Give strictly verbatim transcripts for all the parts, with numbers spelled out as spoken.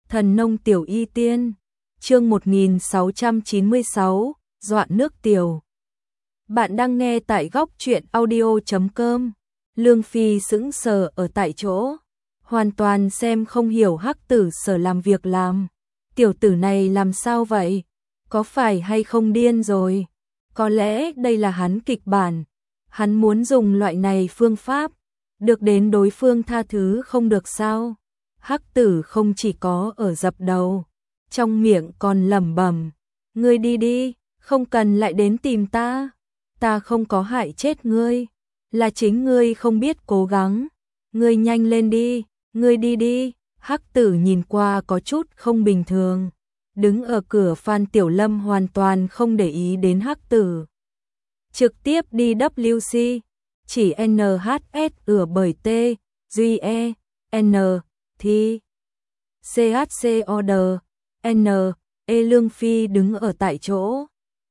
Thần nông tiểu y tiên, chương một nghìn sáu trăm chín mươi sáu, dọa nước tiểu. Bạn đang nghe tại góc truyện audio chấm com. Lương Phi sững sờ ở tại chỗ, hoàn toàn xem không hiểu Hắc Tử Sở làm việc làm. Tiểu tử này làm sao vậy? Có phải hay không điên rồi? Có lẽ đây là hắn kịch bản. Hắn muốn dùng loại này phương pháp, được đến đối phương tha thứ không được sao? Hắc Tử không chỉ có ở dập đầu, trong miệng còn lẩm bẩm, ngươi đi đi, không cần lại đến tìm ta, ta không có hại chết ngươi, là chính ngươi không biết cố gắng, ngươi nhanh lên đi, ngươi đi đi. Hắc Tử nhìn qua có chút không bình thường, đứng ở cửa. Phan Tiểu Lâm hoàn toàn không để ý đến Hắc Tử, trực tiếp đi W C, chỉ N H S ửa bởi T, G E, N, Thi, C H C O D, N, E. Lương Phi đứng ở tại chỗ,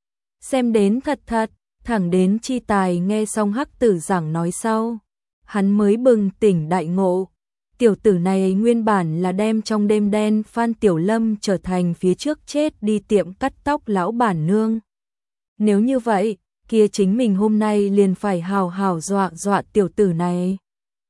xem đến thật thật, thẳng đến Chi Tài nghe xong Hắc Tử giảng nói sau, hắn mới bừng tỉnh đại ngộ. Tiểu tử này nguyên bản là đem trong đêm đen Phan Tiểu Lâm trở thành phía trước chết đi tiệm cắt tóc lão bản nương. Nếu như vậy, kia chính mình hôm nay liền phải hào hào dọa dọa tiểu tử này,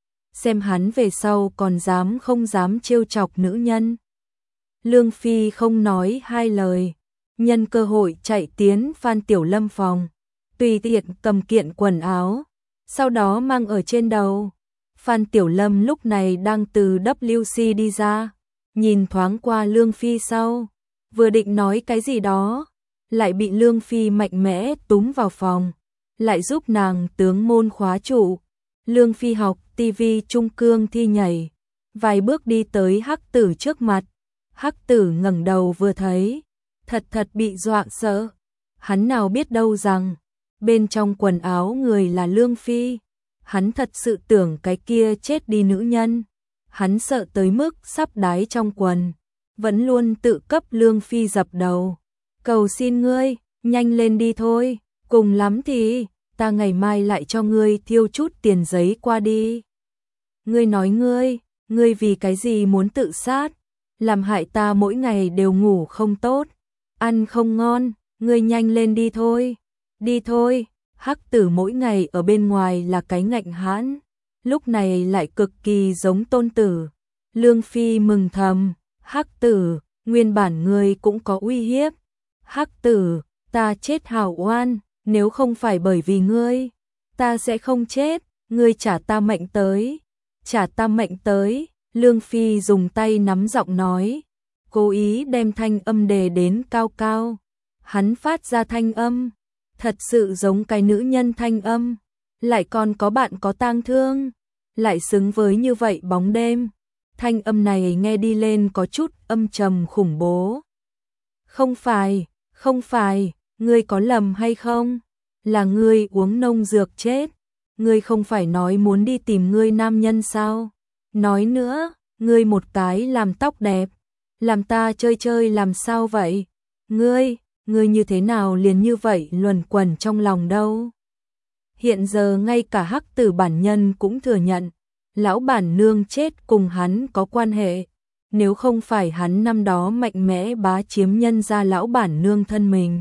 xem hắn về sau còn dám không dám trêu chọc nữ nhân. Lương Phi không nói hai lời, nhân cơ hội chạy tiến Phan Tiểu Lâm phòng, tùy tiện cầm kiện quần áo, sau đó mang ở trên đầu. Phan Tiểu Lâm lúc này đang từ W C đi ra, nhìn thoáng qua Lương Phi sau, vừa định nói cái gì đó, lại bị Lương Phi mạnh mẽ túm vào phòng, lại giúp nàng tướng môn khóa trụ. Lương Phi học ti vi trung cương thi nhảy, vài bước đi tới Hắc Tử trước mặt. Hắc Tử ngẩng đầu vừa thấy, thật thật bị dọa sợ. Hắn nào biết đâu rằng, bên trong quần áo người là Lương Phi. Hắn thật sự tưởng cái kia chết đi nữ nhân. Hắn sợ tới mức sắp đái trong quần, vẫn luôn tự cấp Lương Phi dập đầu. Cầu xin ngươi, nhanh lên đi thôi, cùng lắm thì ta ngày mai lại cho ngươi thiêu chút tiền giấy qua đi. Ngươi nói ngươi, ngươi vì cái gì muốn tự sát, làm hại ta mỗi ngày đều ngủ không tốt, ăn không ngon, ngươi nhanh lên đi thôi, đi thôi. Hắc Tử mỗi ngày ở bên ngoài là cái ngạnh hãn, lúc này lại cực kỳ giống tôn tử. Lương Phi mừng thầm, Hắc Tử, nguyên bản ngươi cũng có uy hiếp. Hắc Tử, ta chết hào oan, nếu không phải bởi vì ngươi, ta sẽ không chết, ngươi trả ta mệnh tới, trả ta mệnh tới. Lương Phi dùng tay nắm giọng nói, cố ý đem thanh âm đề đến cao cao. Hắn phát ra thanh âm, thật sự giống cái nữ nhân thanh âm, lại còn có bạn có tang thương, lại xứng với như vậy bóng đêm. Thanh âm này nghe đi lên có chút âm trầm khủng bố. Không phải, không phải, ngươi có lầm hay không? Là ngươi uống nông dược chết. Ngươi không phải nói muốn đi tìm ngươi nam nhân sao? Nói nữa, ngươi một cái làm tóc đẹp, làm ta chơi chơi làm sao vậy? Ngươi, ngươi như thế nào liền như vậy luẩn quẩn trong lòng đâu? Hiện giờ ngay cả Hắc Tử bản nhân cũng thừa nhận, lão bản nương chết cùng hắn có quan hệ. Nếu không phải hắn năm đó mạnh mẽ bá chiếm nhân ra lão bản nương thân mình,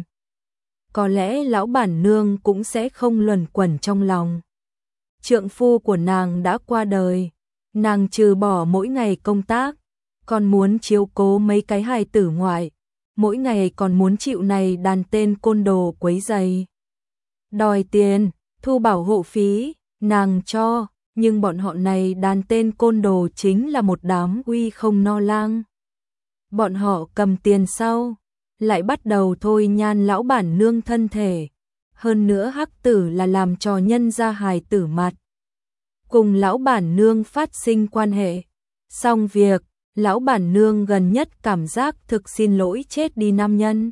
có lẽ lão bản nương cũng sẽ không luẩn quẩn trong lòng. Trượng phu của nàng đã qua đời, nàng trừ bỏ mỗi ngày công tác, còn muốn chiếu cố mấy cái hài tử ngoại, mỗi ngày còn muốn chịu này đàn tên côn đồ quấy rầy. Đòi tiền, thu bảo hộ phí, nàng cho, nhưng bọn họ này đàn tên côn đồ chính là một đám uy không no lang. Bọn họ cầm tiền sau, lại bắt đầu thôi nhan lão bản nương thân thể. Hơn nữa Hắc Tử là làm trò nhân gia hài tử mặt, cùng lão bản nương phát sinh quan hệ. Xong việc, lão bản nương gần nhất cảm giác thực xin lỗi chết đi nam nhân.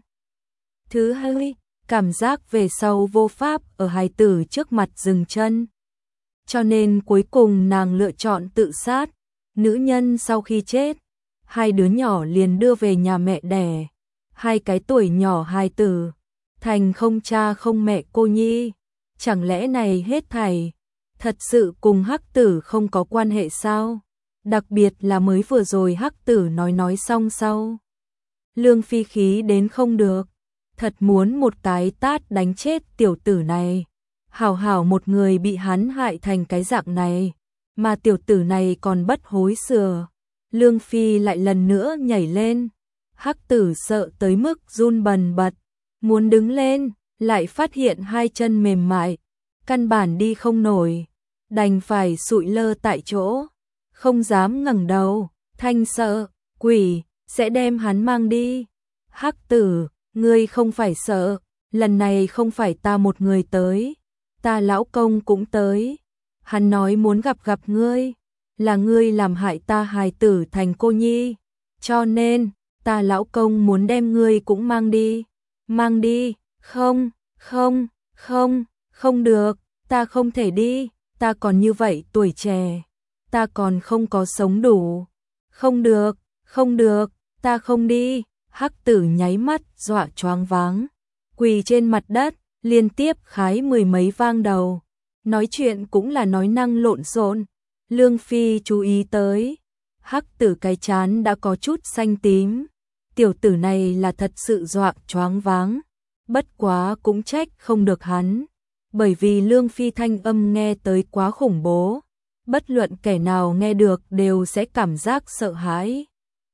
Thứ hai, cảm giác về sau vô pháp ở hài tử trước mặt dừng chân. Cho nên cuối cùng nàng lựa chọn tự sát. Nữ nhân sau khi chết, hai đứa nhỏ liền đưa về nhà mẹ đẻ. Hai cái tuổi nhỏ hài tử, thành không cha không mẹ cô nhi. Chẳng lẽ này hết thảy thật sự cùng Hắc Tử không có quan hệ sao? đặc biệt là mới vừa rồi Hắc Tử nói nói xong sau. Lương Phi khí đến không được, thật muốn một cái tát đánh chết tiểu tử này. Hảo hảo một người bị hắn hại thành cái dạng này, mà tiểu tử này còn bất hối sửa. Lương Phi lại lần nữa nhảy lên, Hắc Tử sợ tới mức run bần bật, muốn đứng lên, lại phát hiện hai chân mềm mại, căn bản đi không nổi, đành phải sụi lơ tại chỗ, không dám ngẩng đầu. Thanh sợ, quỷ, sẽ đem hắn mang đi. Hắc Tử, ngươi không phải sợ, lần này không phải ta một người tới, ta lão công cũng tới. Hắn nói muốn gặp gặp ngươi, là ngươi làm hại ta hài tử thành cô nhi, cho nên ta lão công muốn đem ngươi cũng mang đi. Mang đi? Không, không, không, không được, ta không thể đi, ta còn như vậy tuổi trẻ, ta còn không có sống đủ. Không được, không được, ta không đi. Hắc Tử nháy mắt dọa choáng váng, quỳ trên mặt đất, liên tiếp khái mười mấy vang đầu. Nói chuyện cũng là nói năng lộn xộn. Lương Phi chú ý tới, Hắc Tử cái chán đã có chút xanh tím. Tiểu tử này là thật sự dọa choáng váng. Bất quá cũng trách không được hắn, bởi vì Lương Phi thanh âm nghe tới quá khủng bố, bất luận kẻ nào nghe được đều sẽ cảm giác sợ hãi.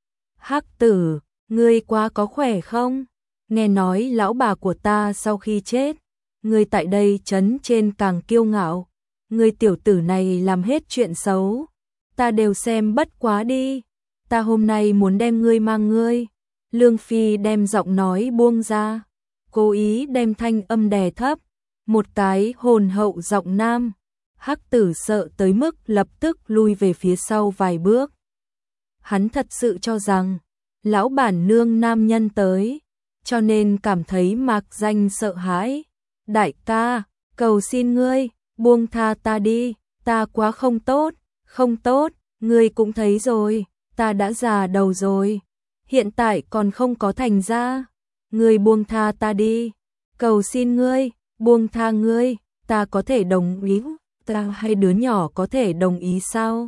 Hắc Tử, ngươi quá có khỏe không? Nghe nói lão bà của ta sau khi chết, ngươi tại đây trấn trên càng kiêu ngạo, ngươi tiểu tử này làm hết chuyện xấu, ta đều xem bất quá đi, ta hôm nay muốn đem ngươi mang ngươi. Lương Phi đem giọng nói buông ra, cố ý đem thanh âm đè thấp, một cái hồn hậu giọng nam. Hắc Tử sợ tới mức lập tức lui về phía sau vài bước. Hắn thật sự cho rằng lão bản nương nam nhân tới, cho nên cảm thấy mạc danh sợ hãi. Đại ca, cầu xin ngươi, buông tha ta đi, ta quá không tốt, không tốt, ngươi cũng thấy rồi, ta đã già đầu rồi, hiện tại còn không có thành ra, ngươi buông tha ta đi, cầu xin ngươi, buông tha ngươi, ta có thể đồng ý, ta hay đứa nhỏ có thể đồng ý sao?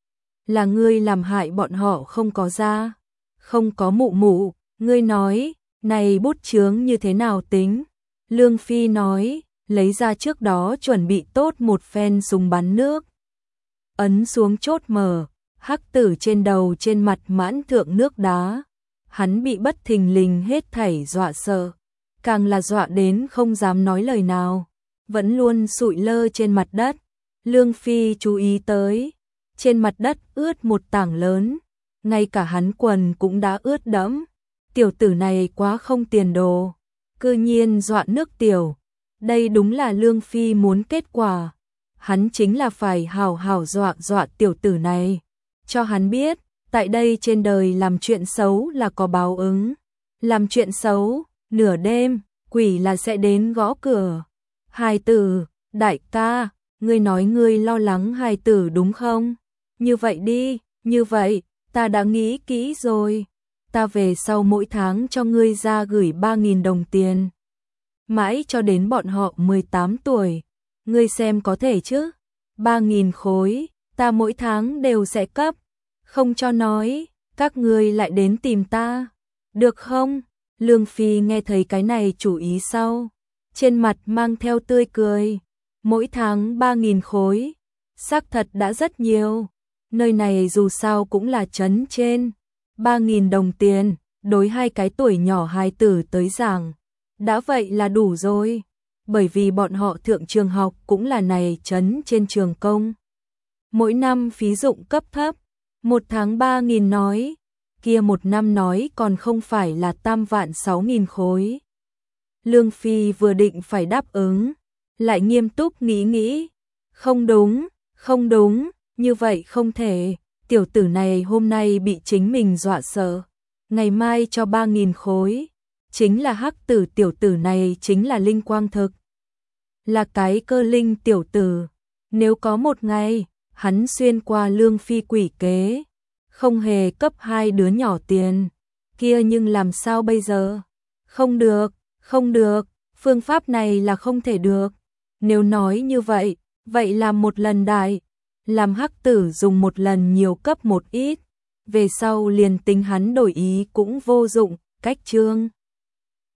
Là ngươi làm hại bọn họ không có ra, không có mụ mụ, ngươi nói, này bút chướng như thế nào tính? Lương Phi nói, lấy ra trước đó chuẩn bị tốt một phen súng bắn nước. Ấn xuống chốt mở, Hắc Tử trên đầu trên mặt mãn thượng nước đá. Hắn bị bất thình lình hết thảy dọa sợ, càng là dọa đến không dám nói lời nào, vẫn luôn sụi lơ trên mặt đất. Lương Phi chú ý tới, trên mặt đất ướt một tảng lớn, ngay cả hắn quần cũng đã ướt đẫm. Tiểu tử này quá không tiền đồ, cư nhiên dọa nước tiểu. Đây đúng là Lương Phi muốn kết quả. Hắn chính là phải hảo hảo dọa dọa tiểu tử này, cho hắn biết, tại đây trên đời làm chuyện xấu là có báo ứng. Làm chuyện xấu, nửa đêm, quỷ là sẽ đến gõ cửa. Hài tử, đại ca, ngươi nói ngươi lo lắng hài tử đúng không? Như vậy đi, như vậy, ta đã nghĩ kỹ rồi. Ta về sau mỗi tháng cho ngươi ra gửi ba nghìn đồng tiền. Mãi cho đến bọn họ mười tám tuổi. Ngươi xem có thể chứ? ba nghìn khối, ta mỗi tháng đều sẽ cấp. Không cho nói, các ngươi lại đến tìm ta. Được không? Lương Phi nghe thấy cái này chủ ý sau, trên mặt mang theo tươi cười. Mỗi tháng ba nghìn khối, xác thật đã rất nhiều. Nơi này dù sao cũng là trấn trên. ba nghìn đồng tiền, đối hai cái tuổi nhỏ hài tử tới giảng, đã vậy là đủ rồi. Bởi vì bọn họ thượng trường học cũng là này trấn trên trường công. Mỗi năm phí dụng cấp thấp, một tháng ba nghìn nói, kia một năm nói còn không phải là tam vạn sáu nghìn khối. Lương Phi vừa định phải đáp ứng, lại nghiêm túc nghĩ nghĩ. Không đúng, không đúng, như vậy không thể. Tiểu tử này hôm nay bị chính mình dọa sợ, ngày mai cho ba nghìn khối. Chính là Hắc Tử, tiểu tử này chính là linh quang thực, là cái cơ linh tiểu tử. Nếu có một ngày, hắn xuyên qua Lương Phi quỷ kế, không hề cấp hai đứa nhỏ tiền, kia nhưng làm sao bây giờ? Không được, không được, phương pháp này là không thể được. Nếu nói như vậy, vậy làm một lần đại. làm Hắc Tử dùng một lần nhiều cấp một ít, về sau liền tính hắn đổi ý cũng vô dụng, cách Trương